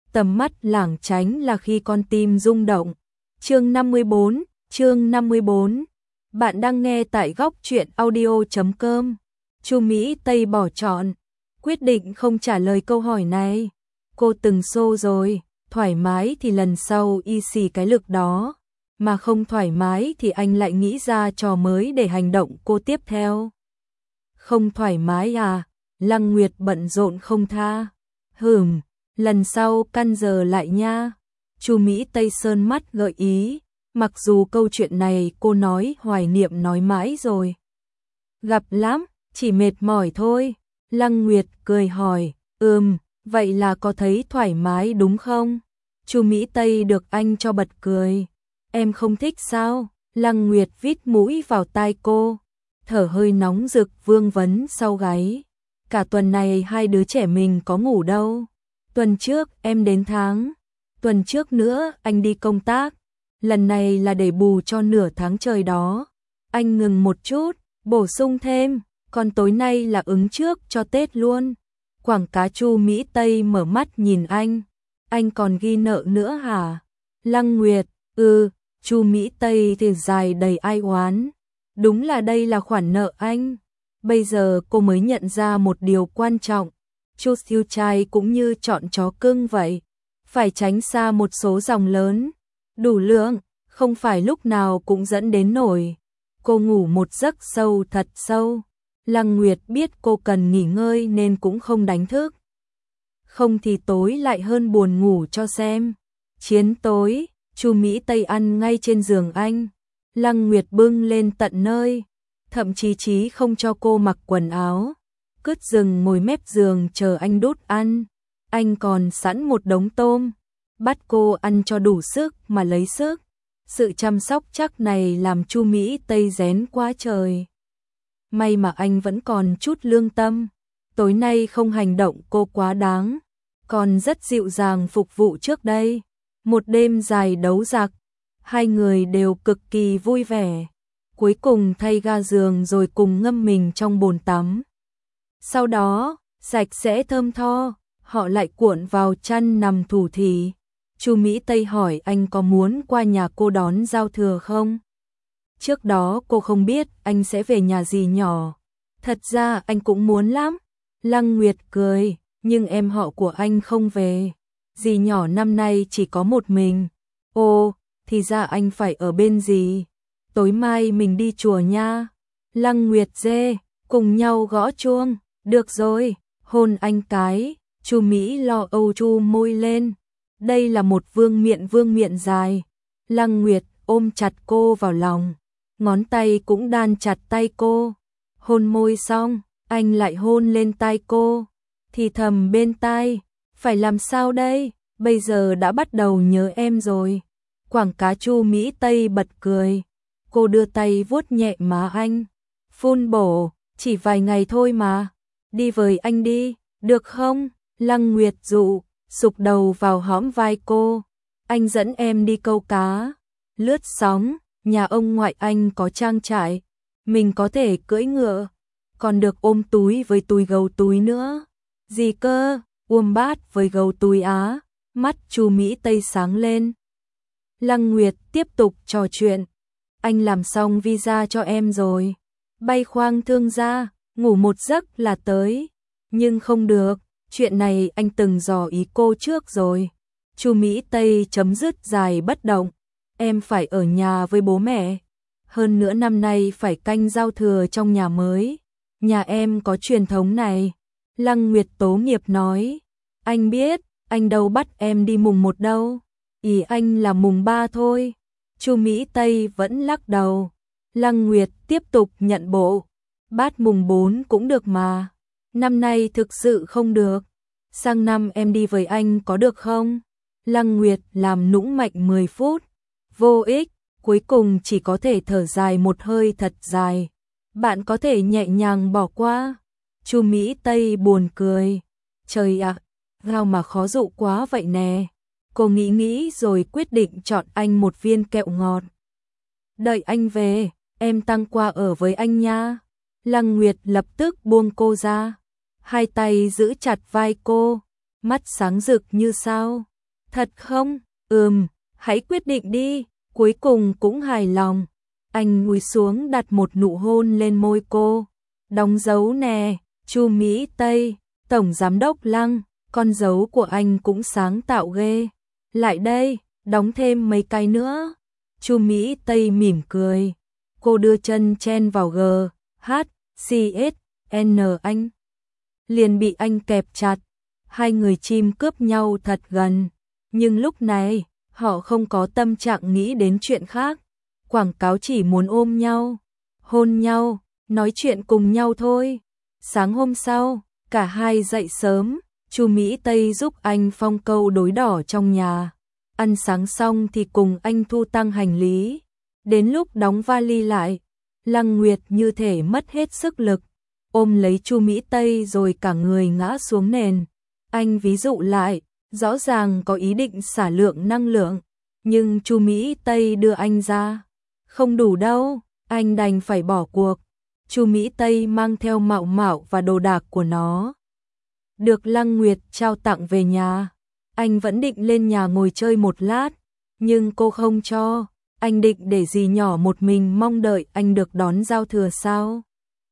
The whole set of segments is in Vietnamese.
tầm mắt lảng tránh là khi con tim rung động. Chương 54. Bạn đang nghe tại góc truyện audio.com. Chu Mỹ Tây bỏ chọn, quyết định không trả lời câu hỏi này. Cô từng xô rồi, thoải mái thì lần sau y xì cái lực đó, mà không thoải mái thì anh lại nghĩ ra trò mới để hành động cô tiếp theo. Không thoải mái à? Lăng Nguyệt bận rộn không tha. Lần sau căn giờ lại nha. Chu Mỹ Tây sơn mắt gợi ý, mặc dù câu chuyện này cô nói hoài niệm nói mãi rồi. Gặp lắm, chỉ mệt mỏi thôi. Lăng Nguyệt cười hỏi, vậy là có thấy thoải mái đúng không? Chu Mỹ Tây được anh cho bật cười. Em không thích sao? Lăng Nguyệt vít mũi vào tai cô, thở hơi nóng rực vương vấn sau gáy. Cả tuần này hai đứa trẻ mình có ngủ đâu. Tuần trước em đến tháng, tuần trước nữa anh đi công tác, lần này là để bù cho nửa tháng trời đó. Anh ngừng một chút, bổ sung thêm, còn tối nay là ứng trước cho Tết luôn. Quảng cá. Chu Mỹ Tây mở mắt nhìn anh còn ghi nợ nữa hả? Lăng Nguyệt, Chu Mỹ Tây thì dài đầy ai oán. Đúng là đây là khoản nợ anh. Bây giờ cô mới nhận ra một điều quan trọng. Chu siêu trai cũng như chọn chó cưng vậy, phải tránh xa một số dòng lớn, đủ lượng, không phải lúc nào cũng dẫn đến nổi. Cô ngủ một giấc sâu thật sâu. Lăng Nguyệt biết cô cần nghỉ ngơi nên cũng không đánh thức. Không thì tối lại hơn buồn ngủ cho xem. Chiến tối, Chu Mỹ Tây ăn ngay trên giường anh. Lăng Nguyệt bưng lên tận nơi, thậm chí không cho cô mặc quần áo, cứt rừng ngồi mép giường chờ anh đút ăn. Anh còn sẵn một đống tôm, bắt cô ăn cho đủ sức mà lấy sức. Sự chăm sóc chắc này làm Chu Mỹ Tây rén quá trời. May mà anh vẫn còn chút lương tâm, tối nay không hành động cô quá đáng, còn rất dịu dàng phục vụ trước đây. Một đêm dài đấu giặc, hai người đều cực kỳ vui vẻ. Cuối cùng thay ga giường rồi cùng ngâm mình trong bồn tắm. Sau đó, sạch sẽ thơm tho, họ lại cuộn vào chăn nằm thủ thỉ. Chu Mỹ Tây hỏi anh có muốn qua nhà cô đón giao thừa không? Trước đó cô không biết anh sẽ về nhà dì nhỏ. Thật ra anh cũng muốn lắm. Lăng Nguyệt cười, nhưng em họ của anh không về. Dì nhỏ năm nay chỉ có một mình. Ồ, thì ra anh phải ở bên dì. Tối mai mình đi chùa nha. Lăng Nguyệt dê, cùng nhau gõ chuông. Được rồi, hôn anh cái. Chu Mỹ lo âu chu môi lên. Đây là một vương miện dài. Lăng Nguyệt ôm chặt cô vào lòng, ngón tay cũng đan chặt tay cô. Hôn môi xong, anh lại hôn lên tai cô, thì thầm bên tai, phải làm sao đây, bây giờ đã bắt đầu nhớ em rồi. Quảng cá. Chu Mỹ Tây bật cười, cô đưa tay vuốt nhẹ má anh, phun bổ, chỉ vài ngày thôi mà, đi với anh đi, được không? Lăng Nguyệt dụ, sụp đầu vào hõm vai cô, anh dẫn em đi câu cá, lướt sóng, nhà ông ngoại anh có trang trại, mình có thể cưỡi ngựa, còn được ôm túi với túi gấu túi nữa. Gì cơ? Ôm bát với gấu túi á? Mắt Chu Mỹ Tây sáng lên. Lăng Nguyệt tiếp tục trò chuyện. Anh làm xong visa cho em rồi. Bay khoang thương gia, ngủ một giấc là tới. Nhưng không được, chuyện này anh từng dò ý cô trước rồi. Chu Mỹ Tây chấm dứt dài bất động. Em phải ở nhà với bố mẹ. Hơn nữa năm nay phải canh giao thừa trong nhà mới. Nhà em có truyền thống này. Lăng Nguyệt tố nghiệp nói. Anh biết, anh đâu bắt em đi mùng 1 đâu. Ý anh là mùng 3 thôi. Chu Mỹ Tây vẫn lắc đầu. Lăng Nguyệt tiếp tục nhận bộ. Bát mùng 4 cũng được mà. Năm nay thực sự không được. Sang năm em đi với anh có được không? Lăng Nguyệt làm nũng mạnh 10 phút. Vô ích, cuối cùng chỉ có thể thở dài một hơi thật dài. Bạn có thể nhẹ nhàng bỏ qua. Chu Mỹ Tây buồn cười. Trời ạ, gao mà khó dụ quá vậy nè. Cô nghĩ rồi quyết định chọn anh một viên kẹo ngọt. Đợi anh về, em tăng qua ở với anh nha. Lăng Nguyệt lập tức buông cô ra. Hai tay giữ chặt vai cô, mắt sáng rực như sao. Thật không? Hãy quyết định đi. Cuối cùng cũng hài lòng. Anh cúi xuống đặt một nụ hôn lên môi cô. Đóng dấu nè, Chu Mỹ Tây, Tổng Giám đốc Lăng, con dấu của anh cũng sáng tạo ghê. Lại đây, đóng thêm mấy cái nữa. Chu Mỹ Tây mỉm cười. Cô đưa chân chen vào G, H, C, S, N anh. Liền bị anh kẹp chặt. Hai người chim cướp nhau thật gần. Nhưng lúc này, họ không có tâm trạng nghĩ đến chuyện khác. Quảng cáo chỉ muốn ôm nhau, hôn nhau, nói chuyện cùng nhau thôi. Sáng hôm sau, cả hai dậy sớm, Chu Mỹ Tây giúp anh phong câu đối đỏ trong nhà. Ăn sáng xong thì cùng anh thu tăng hành lý. Đến lúc đóng vali lại, Lăng Nguyệt như thể mất hết sức lực, ôm lấy Chu Mỹ Tây rồi cả người ngã xuống nền. Anh ví dụ lại, rõ ràng có ý định xả lượng năng lượng, nhưng Chu Mỹ Tây đưa anh ra. Không đủ đâu, anh đành phải bỏ cuộc. Chu Mỹ Tây mang theo Mạo Mạo và đồ đạc của nó. Được Lăng Nguyệt trao tặng về nhà. Anh vẫn định lên nhà ngồi chơi một lát, nhưng cô không cho. Anh định để dì nhỏ một mình mong đợi anh được đón giao thừa sao?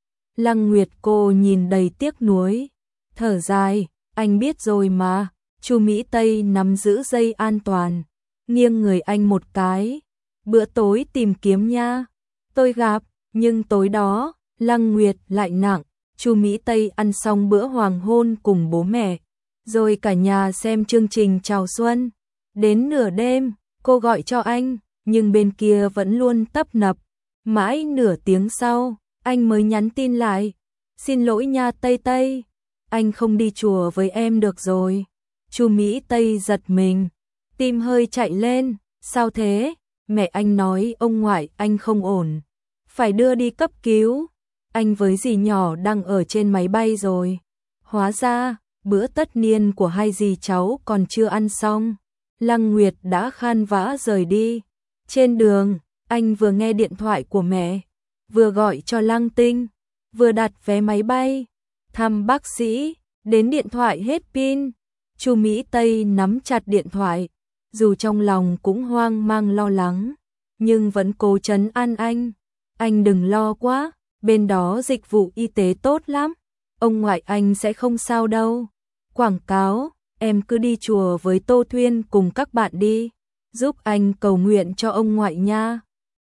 Lăng Nguyệt cô nhìn đầy tiếc nuối, thở dài, anh biết rồi mà. Chu Mỹ Tây nắm giữ dây an toàn, nghiêng người anh một cái. Bữa tối tìm kiếm nha. Tôi gặp, nhưng tối đó, Lăng Nguyệt lại nặng. Chu Mỹ Tây ăn xong bữa hoàng hôn cùng bố mẹ, rồi cả nhà xem chương trình chào xuân. Đến nửa đêm, cô gọi cho anh, nhưng bên kia vẫn luôn tấp nập. Mãi nửa tiếng sau, anh mới nhắn tin lại. Xin lỗi nha Tây Tây, anh không đi chùa với em được rồi. Chu Mỹ Tây giật mình, tim hơi chạy lên. Sao thế? Mẹ anh nói ông ngoại anh không ổn, phải đưa đi cấp cứu. Anh với dì nhỏ đang ở trên máy bay rồi. Hóa ra, bữa tất niên của hai dì cháu còn chưa ăn xong. Lăng Nguyệt đã khan vã rời đi. Trên đường, anh vừa nghe điện thoại của mẹ, vừa gọi cho Lăng Tinh, vừa đặt vé máy bay, thăm bác sĩ, đến điện thoại hết pin. Chu Mỹ Tây nắm chặt điện thoại, dù trong lòng cũng hoang mang lo lắng, nhưng vẫn cố trấn an anh. Anh đừng lo quá, bên đó dịch vụ y tế tốt lắm, ông ngoại anh sẽ không sao đâu. Quảng cáo, em cứ đi chùa với Tô Thuyên cùng các bạn đi, giúp anh cầu nguyện cho ông ngoại nha.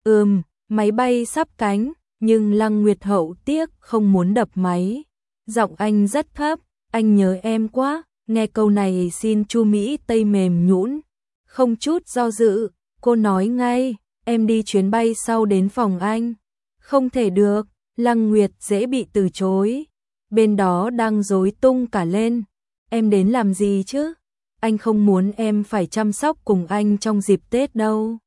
Máy bay sắp cánh, nhưng Lăng Nguyệt hậu tiếc không muốn đập máy. Giọng anh rất thấp, anh nhớ em quá. Nghe câu này xin Chu Mỹ Tây mềm nhũn, không chút do dự, cô nói ngay, em đi chuyến bay sau đến phòng anh. Không thể được, Lăng Nguyệt dễ bị từ chối. Bên đó đang rối tung cả lên. Em đến làm gì chứ? Anh không muốn em phải chăm sóc cùng anh trong dịp Tết đâu.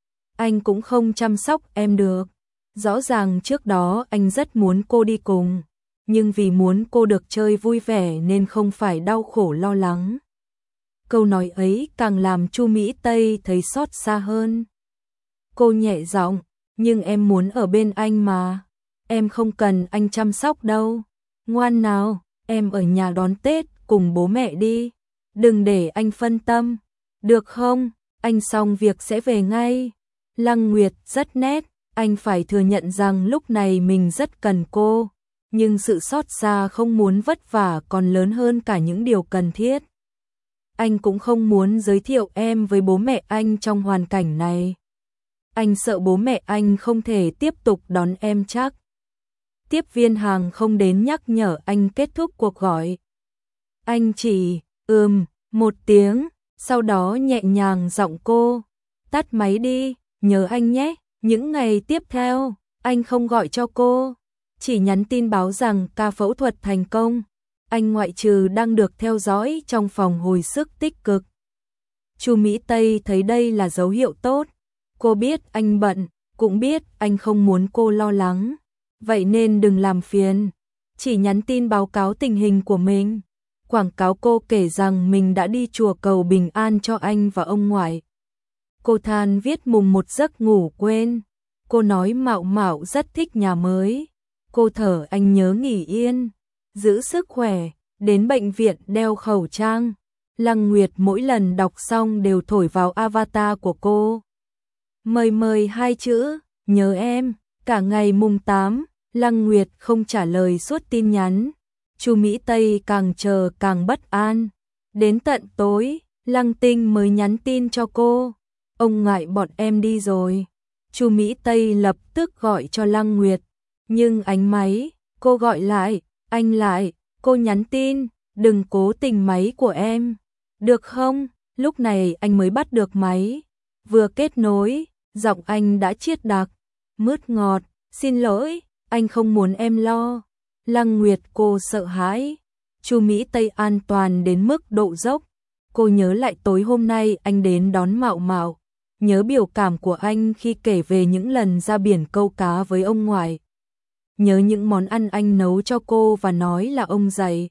Anh cũng không chăm sóc em được. Rõ ràng trước đó anh rất muốn cô đi cùng, nhưng vì muốn cô được chơi vui vẻ nên không phải đau khổ lo lắng. Câu nói ấy càng làm Chu Mỹ Tây thấy xót xa hơn. Cô nhẹ giọng, nhưng em muốn ở bên anh mà. Em không cần anh chăm sóc đâu. Ngoan nào, em ở nhà đón Tết cùng bố mẹ đi. Đừng để anh phân tâm. Được không? Anh xong việc sẽ về ngay. Lăng Nguyệt rất nét, anh phải thừa nhận rằng lúc này mình rất cần cô. Nhưng sự xót xa không muốn vất vả còn lớn hơn cả những điều cần thiết. Anh cũng không muốn giới thiệu em với bố mẹ anh trong hoàn cảnh này. Anh sợ bố mẹ anh không thể tiếp tục đón em chắc. Tiếp viên hàng không đến nhắc nhở anh kết thúc cuộc gọi. Anh chỉ một tiếng, sau đó nhẹ nhàng giọng cô. Tắt máy đi, nhớ anh nhé. Những ngày tiếp theo, anh không gọi cho cô, chỉ nhắn tin báo rằng ca phẫu thuật thành công. Anh ngoại trừ đang được theo dõi trong phòng hồi sức tích cực. Chu Mỹ Tây thấy đây là dấu hiệu tốt. Cô biết anh bận, cũng biết anh không muốn cô lo lắng. Vậy nên đừng làm phiền, chỉ nhắn tin báo cáo tình hình của mình. Quảng cáo cô kể rằng mình đã đi chùa cầu bình an cho anh và ông ngoại. Cô than viết mùng một giấc ngủ quên. Cô nói Mạo Mạo rất thích nhà mới. Cô thở anh nhớ nghỉ yên, giữ sức khỏe, đến bệnh viện đeo khẩu trang. Lăng Nguyệt mỗi lần đọc xong đều thổi vào avatar của cô. Mời hai chữ, nhớ em, cả ngày mùng 8, Lăng Nguyệt không trả lời suốt tin nhắn. Chu Mỹ Tây càng chờ càng bất an. Đến tận tối, Lăng Tinh mới nhắn tin cho cô. Ông ngoại bọn em đi rồi. Chu Mỹ Tây lập tức gọi cho Lăng Nguyệt. Nhưng ánh máy, cô gọi lại, anh lại, cô nhắn tin, đừng cố tình máy của em. Được không? Lúc này anh mới bắt được máy. Vừa kết nối, giọng anh đã chiết đặc, mướt ngọt, xin lỗi, anh không muốn em lo. Lăng Nguyệt cô sợ hãi. Chu Mỹ Tây an toàn đến mức độ dốc. Cô nhớ lại tối hôm nay anh đến đón Mạo Mạo, nhớ biểu cảm của anh khi kể về những lần ra biển câu cá với ông ngoại. Nhớ những món ăn anh nấu cho cô và nói là ông dạy.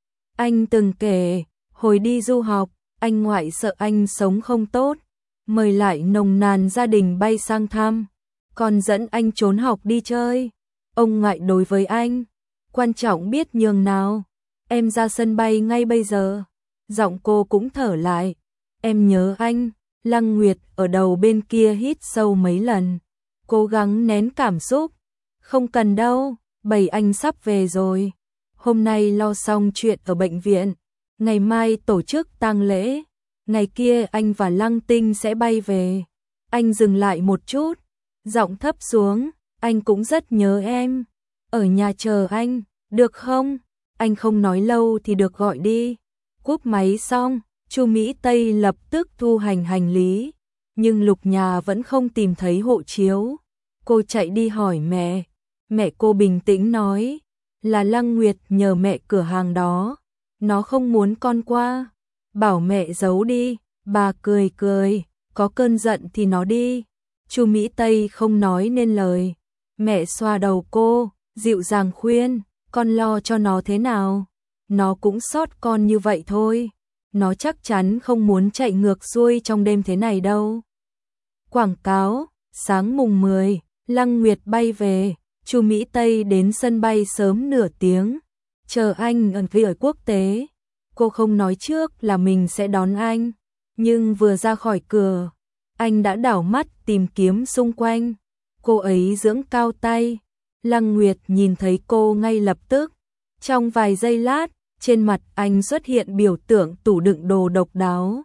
Anh từng kể, hồi đi du học, anh ngoại sợ anh sống không tốt, mời lại nồng nàn gia đình bay sang thăm, còn dẫn anh trốn học đi chơi. Ông ngoại đối với anh quan trọng biết nhường nào. Em ra sân bay ngay bây giờ. Giọng cô cũng thở lại. Em nhớ anh. Lăng Nguyệt ở đầu bên kia hít sâu mấy lần, cố gắng nén cảm xúc. Không cần đâu, bầy anh sắp về rồi. Hôm nay lo xong chuyện ở bệnh viện, ngày mai tổ chức tang lễ, ngày kia anh và Lăng Tinh sẽ bay về. Anh dừng lại một chút, giọng thấp xuống, anh cũng rất nhớ em. Ở nhà chờ anh, được không? Anh không nói lâu thì được gọi đi. Cúp máy xong, Chu Mỹ Tây lập tức thu hành lý, nhưng Lục Nhà vẫn không tìm thấy hộ chiếu. Cô chạy đi hỏi mẹ. Mẹ cô bình tĩnh nói, là Lăng Nguyệt nhờ mẹ cửa hàng đó, nó không muốn con qua, bảo mẹ giấu đi. Bà cười cười, có cơn giận thì nó đi. Chu Mỹ Tây không nói nên lời. Mẹ xoa đầu cô, dịu dàng khuyên, con lo cho nó thế nào? Nó cũng sót con như vậy thôi. Nó chắc chắn không muốn chạy ngược xuôi trong đêm thế này đâu. Quảng cáo, sáng mùng 10, Lăng Nguyệt bay về. Chu Mỹ Tây đến sân bay sớm nửa tiếng, chờ anh ở phía quốc tế. Cô không nói trước là mình sẽ đón anh, nhưng vừa ra khỏi cửa, anh đã đảo mắt tìm kiếm xung quanh. Cô ấy giương cao tay. Lăng Nguyệt nhìn thấy cô ngay lập tức. Trong vài giây lát, trên mặt anh xuất hiện biểu tượng tủ đựng đồ độc đáo.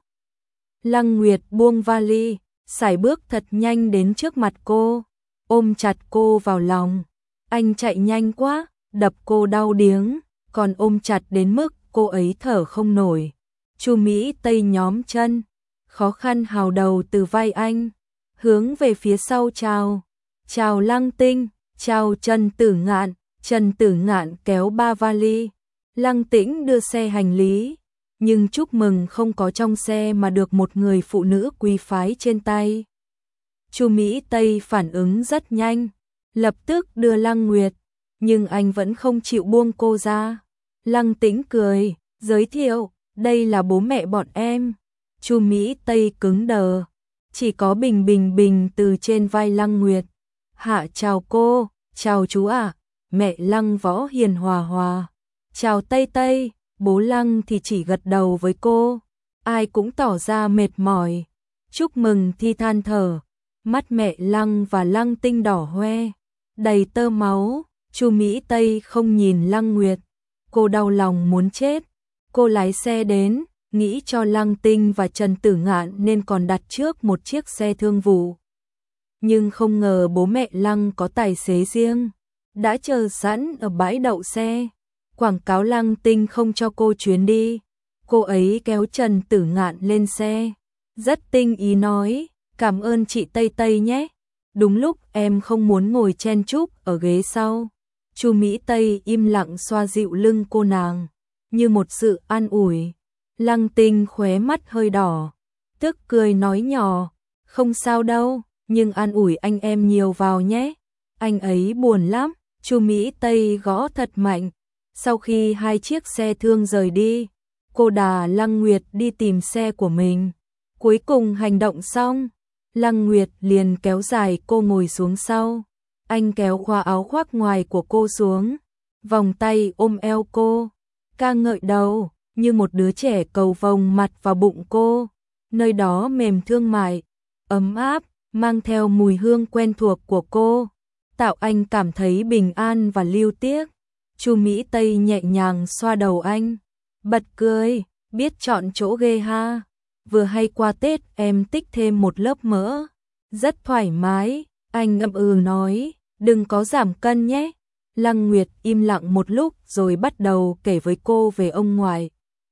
Lăng Nguyệt buông vali, sải bước thật nhanh đến trước mặt cô, ôm chặt cô vào lòng. Anh chạy nhanh quá, đập cô đau điếng, còn ôm chặt đến mức cô ấy thở không nổi. Chu Mỹ Tây nhóm chân, khó khăn hào đầu từ vai anh, hướng về phía sau chào. Chào Lăng Tinh, chào Trần Tử Ngạn. Trần Tử Ngạn kéo ba vali. Lăng Tĩnh đưa xe hành lý, nhưng chúc mừng không có trong xe mà được một người phụ nữ quý phái trên tay. Chu Mỹ Tây phản ứng rất nhanh, lập tức đưa Lăng Nguyệt, nhưng anh vẫn không chịu buông cô ra. Lăng Tĩnh cười, giới thiệu, đây là bố mẹ bọn em. Chu Mỹ Tây cứng đờ, chỉ có Bình Bình Bình từ trên vai Lăng Nguyệt. Hạ chào cô, chào chú ạ. Mẹ Lăng Võ hiền hòa hòa. Chào Tây Tây. Bố Lăng thì chỉ gật đầu với cô. Ai cũng tỏ ra mệt mỏi. Chúc mừng thì than thở. Mắt mẹ Lăng và Lăng Tinh đỏ hoe, đầy tơ máu. Chu Mỹ Tây không nhìn Lăng Nguyệt, cô đau lòng muốn chết. Cô lái xe đến, nghĩ cho Lăng Tinh và Trần Tử Ngạn nên còn đặt trước một chiếc xe thương vụ. Nhưng không ngờ bố mẹ Lăng có tài xế riêng, đã chờ sẵn ở bãi đậu xe. Quảng cáo Lăng Tinh không cho cô chuyến đi. Cô ấy kéo Trần Tử Ngạn lên xe, rất tinh ý nói, cảm ơn chị Tây Tây nhé. Đúng lúc em không muốn ngồi chen chúc ở ghế sau. Chu Mỹ Tây im lặng xoa dịu lưng cô nàng, như một sự an ủi. Lăng Tinh khóe mắt hơi đỏ, tức cười nói nhỏ, không sao đâu, nhưng an ủi anh em nhiều vào nhé. Anh ấy buồn lắm. Chu Mỹ Tây gõ thật mạnh. Sau khi hai chiếc xe thương rời đi, cô đà Lăng Nguyệt đi tìm xe của mình. Cuối cùng hành động xong, Lăng Nguyệt liền kéo dài cô ngồi xuống sau. Anh kéo khóa áo khoác ngoài của cô xuống, vòng tay ôm eo cô, ca ngợi đầu, như một đứa trẻ cầu vồng mặt vào bụng cô. Nơi đó mềm thương mại, ấm áp, mang theo mùi hương quen thuộc của cô, tạo anh cảm thấy bình an và lưu tiếc. Chu Mỹ Tây nhẹ nhàng xoa đầu anh, bật cười, biết chọn chỗ ghê ha. Vừa hay qua Tết em tích thêm một lớp mỡ, rất thoải mái. Anh ngậm nói, đừng có giảm cân nhé. Lăng Nguyệt im lặng một lúc rồi bắt đầu kể với cô về ông ngoại.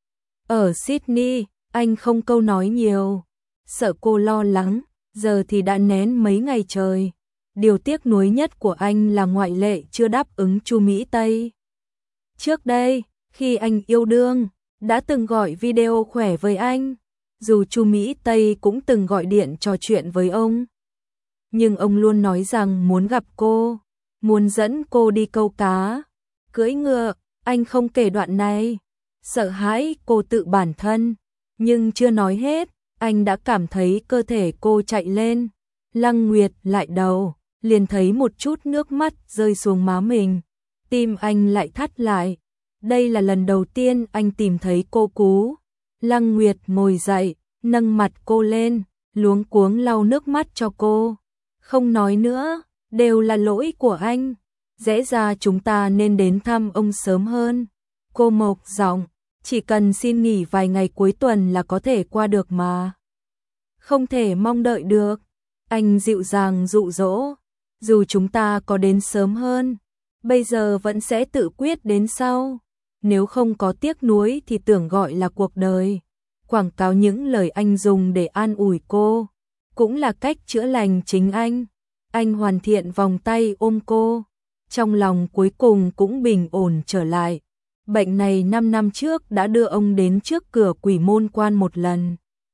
Ở Sydney, anh không câu nói nhiều, sợ cô lo lắng, giờ thì đã nén mấy ngày trời. Điều tiếc nuối nhất của anh là ngoại lệ chưa đáp ứng Chu Mỹ Tây. Trước đây, khi anh yêu đương, đã từng gọi video khỏe với anh, dù Chu Mỹ Tây cũng từng gọi điện trò chuyện với ông. Nhưng ông luôn nói rằng muốn gặp cô, muốn dẫn cô đi câu cá, cưỡi ngựa. Anh không kể đoạn này, sợ hãi cô tự bản thân, nhưng chưa nói hết, anh đã cảm thấy cơ thể cô chạy lên. Lăng Nguyệt lại đầu, liền thấy một chút nước mắt rơi xuống má mình, tim anh lại thắt lại. Đây là lần đầu tiên anh tìm thấy cô cú. Lăng Nguyệt ngồi dậy, nâng mặt cô lên, luống cuống lau nước mắt cho cô. Không nói nữa, đều là lỗi của anh. Lẽ ra chúng ta nên đến thăm ông sớm hơn. Cô mộc giọng, chỉ cần xin nghỉ vài ngày cuối tuần là có thể qua được mà. Không thể mong đợi được. Anh dịu dàng dụ dỗ, dù chúng ta có đến sớm hơn, bây giờ vẫn sẽ tự quyết đến sau. Nếu không có tiếc nuối thì tưởng gọi là cuộc đời. Quảng cáo những lời anh dùng để an ủi cô, cũng là cách chữa lành chính anh. Anh hoàn thiện vòng tay ôm cô, trong lòng cuối cùng cũng bình ổn trở lại. Bệnh này 5 năm trước đã đưa ông đến trước cửa Quỷ Môn Quan một lần.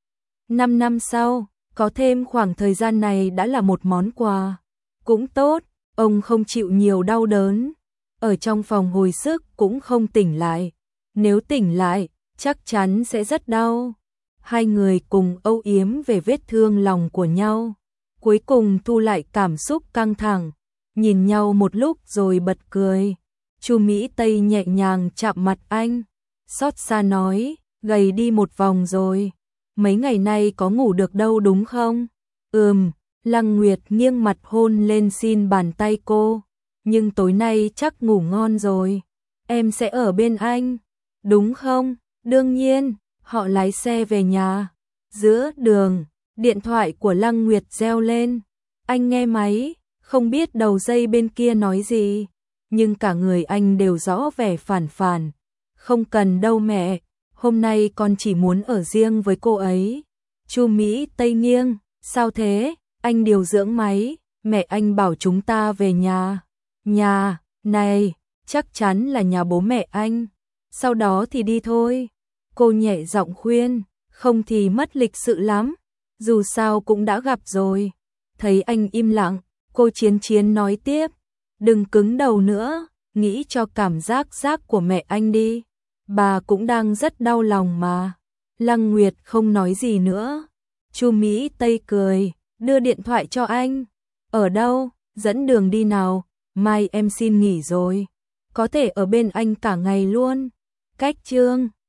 5 năm sau, có thêm khoảng thời gian này đã là một món quà. Cũng tốt, ông không chịu nhiều đau đớn. Ở trong phòng hồi sức cũng không tỉnh lại. Nếu tỉnh lại, chắc chắn sẽ rất đau. Hai người cùng âu yếm về vết thương lòng của nhau. Cuối cùng thu lại cảm xúc căng thẳng, nhìn nhau một lúc rồi bật cười. Chu Mỹ Tây nhẹ nhàng chạm mặt anh, xót xa nói, gầy đi một vòng rồi. Mấy ngày nay có ngủ được đâu đúng không? Lăng Nguyệt nghiêng mặt hôn lên xin bàn tay cô. Nhưng tối nay chắc ngủ ngon rồi. Em sẽ ở bên anh, đúng không? Đương nhiên. Họ lái xe về nhà. Giữa đường, điện thoại của Lăng Nguyệt reo lên. Anh nghe máy, không biết đầu dây bên kia nói gì, nhưng cả người anh đều rõ vẻ phản phản. Không cần đâu mẹ, hôm nay con chỉ muốn ở riêng với cô ấy. Chu Mỹ Tây nghiêng, sao thế? Anh điều dưỡng máy, mẹ anh bảo chúng ta về nhà. Nhà, này, chắc chắn là nhà bố mẹ anh. Sau đó thì đi thôi. Cô nhẹ giọng khuyên, không thì mất lịch sự lắm. Dù sao cũng đã gặp rồi. Thấy anh im lặng, cô Chiến nói tiếp. Đừng cứng đầu nữa, nghĩ cho cảm giác của mẹ anh đi. Bà cũng đang rất đau lòng mà. Lăng Nguyệt không nói gì nữa. Chu Mỹ Tây cười, đưa điện thoại cho anh. Ở đâu, dẫn đường đi nào, mai em xin nghỉ rồi. Có thể ở bên anh cả ngày luôn. Cách chương